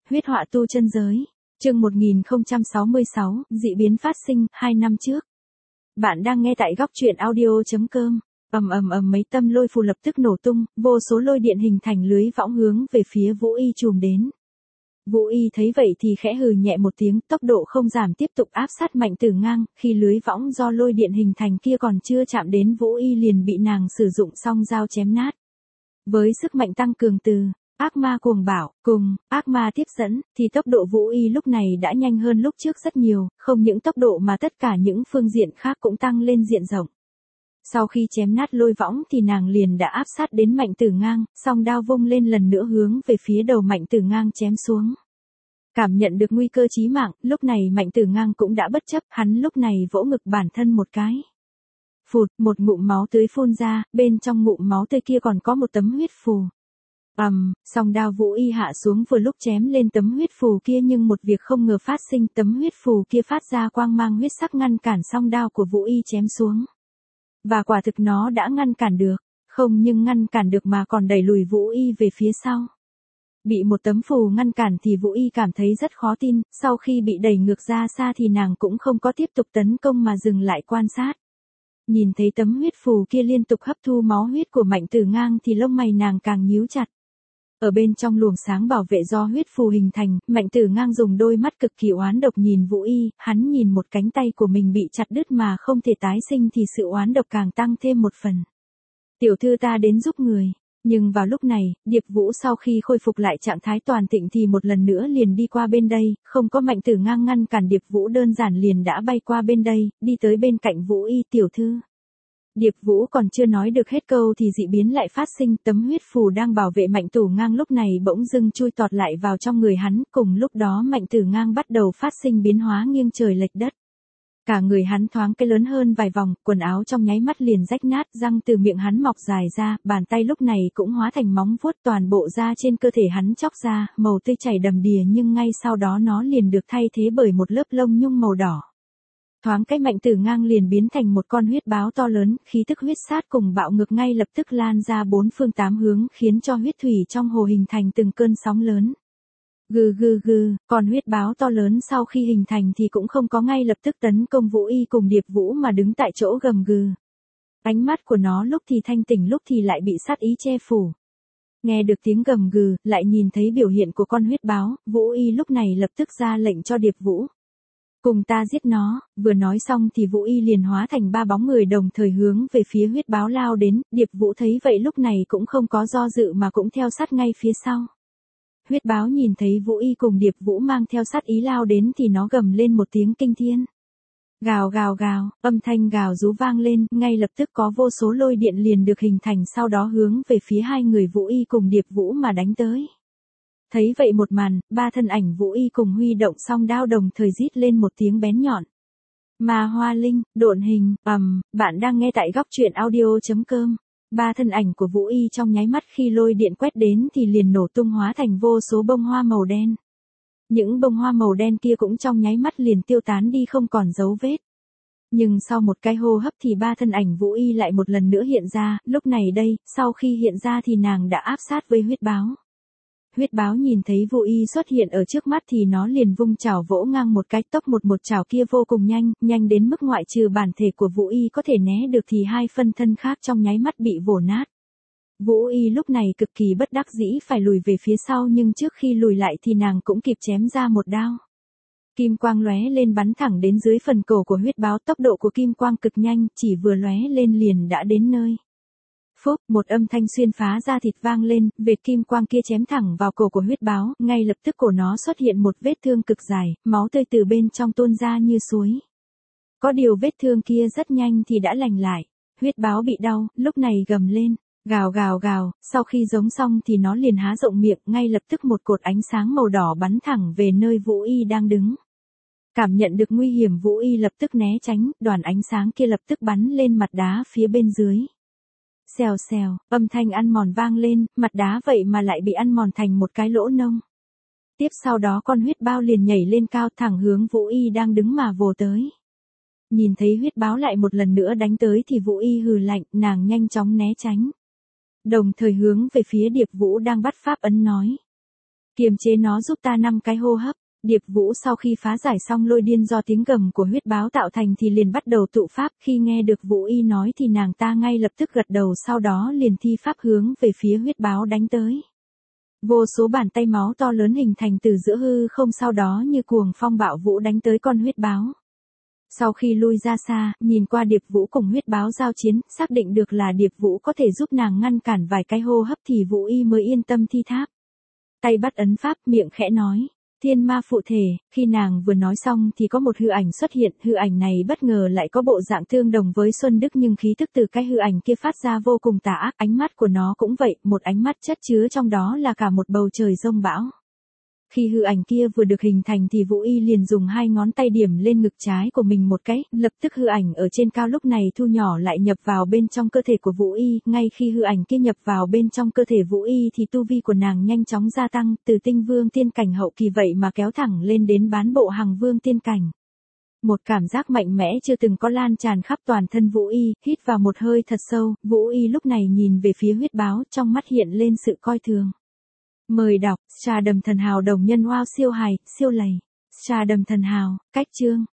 Huyết họa tu chân giới. Chương 1066, dị biến phát sinh 2 năm trước. Bạn đang nghe tại góc truyện audio.com. Mấy tâm lôi phù lập tức nổ tung, vô số lôi điện hình thành lưới võng hướng về phía Vũ Y trùm đến. Vũ Y thấy vậy thì khẽ hừ nhẹ một tiếng, tốc độ không giảm tiếp tục áp sát Mạnh Tử Ngang, khi lưới võng do lôi điện hình thành kia còn chưa chạm đến Vũ Y liền bị nàng sử dụng song dao chém nát. Với sức mạnh tăng cường từ ác ma cuồng bạo cùng ác ma tiếp dẫn, thì tốc độ Vũ Y lúc này đã nhanh hơn lúc trước rất nhiều, không những tốc độ mà tất cả những phương diện khác cũng tăng lên diện rộng. Sau khi chém nát lôi võng thì nàng liền đã áp sát đến Mạnh Tử Ngang, song đao vung lên lần nữa hướng về phía đầu Mạnh Tử Ngang chém xuống. Cảm nhận được nguy cơ chí mạng, lúc này Mạnh Tử Ngang cũng đã bất chấp, hắn lúc này vỗ ngực bản thân một cái. Phụt, một ngụm máu tươi phun ra, bên trong ngụm máu tươi kia còn có một tấm huyết phù. Song đao Vũ Y hạ xuống vừa lúc chém lên tấm huyết phù kia, nhưng một việc không ngờ phát sinh, tấm huyết phù kia phát ra quang mang huyết sắc ngăn cản song đao của Vũ Y chém xuống. Và quả thực nó đã ngăn cản được, không nhưng ngăn cản được mà còn đẩy lùi Vũ Y về phía sau. Bị một tấm phù ngăn cản thì Vũ Y cảm thấy rất khó tin, sau khi bị đẩy ngược ra xa thì nàng cũng không có tiếp tục tấn công mà dừng lại quan sát. Nhìn thấy tấm huyết phù kia liên tục hấp thu máu huyết của Mạnh Tử Ngang thì lông mày nàng càng nhíu chặt. Ở bên trong luồng sáng bảo vệ do huyết phù hình thành, Mạnh Tử Ngang dùng đôi mắt cực kỳ oán độc nhìn Vũ Y, hắn nhìn một cánh tay của mình bị chặt đứt mà không thể tái sinh thì sự oán độc càng tăng thêm một phần. Tiểu thư ta đến giúp người. Nhưng vào lúc này, Điệp Vũ sau khi khôi phục lại trạng thái toàn tịnh thì một lần nữa liền đi qua bên đây, không có Mạnh Tử Ngang ngăn cản Điệp Vũ đơn giản liền đã bay qua bên đây, đi tới bên cạnh Vũ Y. Tiểu thư. Điệp Vũ còn chưa nói được hết câu thì dị biến lại phát sinh, tấm huyết phù đang bảo vệ Mạnh Tử Ngang lúc này bỗng dưng chui tọt lại vào trong người hắn, cùng lúc đó Mạnh Tử Ngang bắt đầu phát sinh biến hóa nghiêng trời lệch đất. Cả người hắn thoáng cái lớn hơn vài vòng, quần áo trong nháy mắt liền rách nát, răng từ miệng hắn mọc dài ra, bàn tay lúc này cũng hóa thành móng vuốt, toàn bộ da trên cơ thể hắn chóc ra, màu tươi chảy đầm đìa, nhưng ngay sau đó nó liền được thay thế bởi một lớp lông nhung màu đỏ. Thoáng cái Mạnh Tử Ngang liền biến thành một con huyết báo to lớn, khí tức huyết sát cùng bạo ngược ngay lập tức lan ra bốn phương tám hướng, khiến cho huyết thủy trong hồ hình thành từng cơn sóng lớn. Còn huyết báo to lớn sau khi hình thành thì cũng không có ngay lập tức tấn công Vũ Y cùng Điệp Vũ mà đứng tại chỗ gầm gừ. Ánh mắt của nó lúc thì thanh tỉnh lúc thì lại bị sát ý che phủ. Nghe được tiếng gầm gừ, lại nhìn thấy biểu hiện của con huyết báo, Vũ Y lúc này lập tức ra lệnh cho Điệp Vũ. Cùng ta giết nó, vừa nói xong thì Vũ Y liền hóa thành 3 bóng người đồng thời hướng về phía huyết báo lao đến, Điệp Vũ thấy vậy lúc này cũng không có do dự mà cũng theo sát ngay phía sau. Huyết báo nhìn thấy Vũ Y cùng Điệp Vũ mang theo sát ý lao đến thì nó gầm lên một tiếng kinh thiên. Gào, âm thanh gào rú vang lên, ngay lập tức có vô số lôi điện liền được hình thành, sau đó hướng về phía hai người Vũ Y cùng Điệp Vũ mà đánh tới. Thấy vậy một màn, 3 thân ảnh Vũ Y cùng huy động song đao đồng thời rít lên một tiếng bén nhọn. Ma Hoa Linh, độn hình, bạn đang nghe tại góc truyện audio.com. 3 thân ảnh của Vũ Y trong nháy mắt khi lôi điện quét đến thì liền nổ tung hóa thành vô số bông hoa màu đen. Những bông hoa màu đen kia cũng trong nháy mắt liền tiêu tán đi không còn dấu vết. Nhưng sau một cái hô hấp thì 3 thân ảnh Vũ Y lại một lần nữa hiện ra, lúc này đây, sau khi hiện ra thì nàng đã áp sát với huyết báo. Huyết báo nhìn thấy Vũ Y xuất hiện ở trước mắt thì nó liền vung chảo vỗ ngang một cái, tốc một chảo kia vô cùng nhanh đến mức ngoại trừ bản thể của Vũ Y có thể né được thì 2 phân thân khác trong nháy mắt bị vồ nát. Vũ Y lúc này cực kỳ bất đắc dĩ phải lùi về phía sau, nhưng trước khi lùi lại thì nàng cũng kịp chém ra một đao. Kim quang lóe lên bắn thẳng đến dưới phần cổ của huyết báo, tốc độ của kim quang cực nhanh, chỉ vừa lóe lên liền đã đến nơi. Phúc, một âm thanh xuyên phá ra thịt vang lên, vệt kim quang kia chém thẳng vào cổ của huyết báo, ngay lập tức cổ nó xuất hiện một vết thương cực dài, máu tươi từ bên trong tuôn ra như suối. Có điều vết thương kia rất nhanh thì đã lành lại. Huyết báo bị đau, lúc này gầm lên, gào, sau khi giống xong thì nó liền há rộng miệng, ngay lập tức một cột ánh sáng màu đỏ bắn thẳng về nơi Vũ Y đang đứng. Cảm nhận được nguy hiểm, Vũ Y lập tức né tránh, đoàn ánh sáng kia lập tức bắn lên mặt đá phía bên dưới. Xèo, âm thanh ăn mòn vang lên, mặt đá vậy mà lại bị ăn mòn thành một cái lỗ nông. Tiếp sau đó con huyết bao liền nhảy lên cao thẳng hướng Vũ Y đang đứng mà vồ tới. Nhìn thấy huyết báo lại một lần nữa đánh tới thì Vũ Y hừ lạnh, nàng nhanh chóng né tránh. Đồng thời hướng về phía Điệp Vũ đang bắt pháp ấn nói. Kiềm chế nó giúp ta 5 cái hô hấp. Điệp Vũ sau khi phá giải xong lôi điên do tiếng gầm của huyết báo tạo thành thì liền bắt đầu tụ pháp, khi nghe được Vũ Y nói thì nàng ta ngay lập tức gật đầu, sau đó liền thi pháp hướng về phía huyết báo đánh tới. Vô số bàn tay máu to lớn hình thành từ giữa hư không, sau đó như cuồng phong bạo vũ đánh tới con huyết báo. Sau khi lui ra xa, nhìn qua Điệp Vũ cùng huyết báo giao chiến, xác định được là Điệp Vũ có thể giúp nàng ngăn cản vài cái hô hấp thì Vũ Y mới yên tâm thi tháp. Tay bắt ấn pháp, miệng khẽ nói, thiên ma phụ thể. Khi nàng vừa nói xong thì có một hư ảnh xuất hiện, hư ảnh này bất ngờ lại có bộ dạng tương đồng với Xuân Đức, nhưng khí tức từ cái hư ảnh kia phát ra vô cùng tà ác, ánh mắt của nó cũng vậy, một ánh mắt chất chứa trong đó là cả một bầu trời giông bão. Khi hư ảnh kia vừa được hình thành thì Vũ Y liền dùng 2 ngón tay điểm lên ngực trái của mình một cái, lập tức hư ảnh ở trên cao lúc này thu nhỏ lại nhập vào bên trong cơ thể của Vũ Y, ngay khi hư ảnh kia nhập vào bên trong cơ thể Vũ Y thì tu vi của nàng nhanh chóng gia tăng, từ tinh vương tiên cảnh hậu kỳ vậy mà kéo thẳng lên đến bán bộ hằng vương tiên cảnh. Một cảm giác mạnh mẽ chưa từng có lan tràn khắp toàn thân Vũ Y, hít vào một hơi thật sâu, Vũ Y lúc này nhìn về phía huyết báo, trong mắt hiện lên sự coi thường. Mời đọc, Trà Đầm Thần Hào đồng nhân wow siêu hài, siêu lầy. Trà Đầm Thần Hào, cách chương.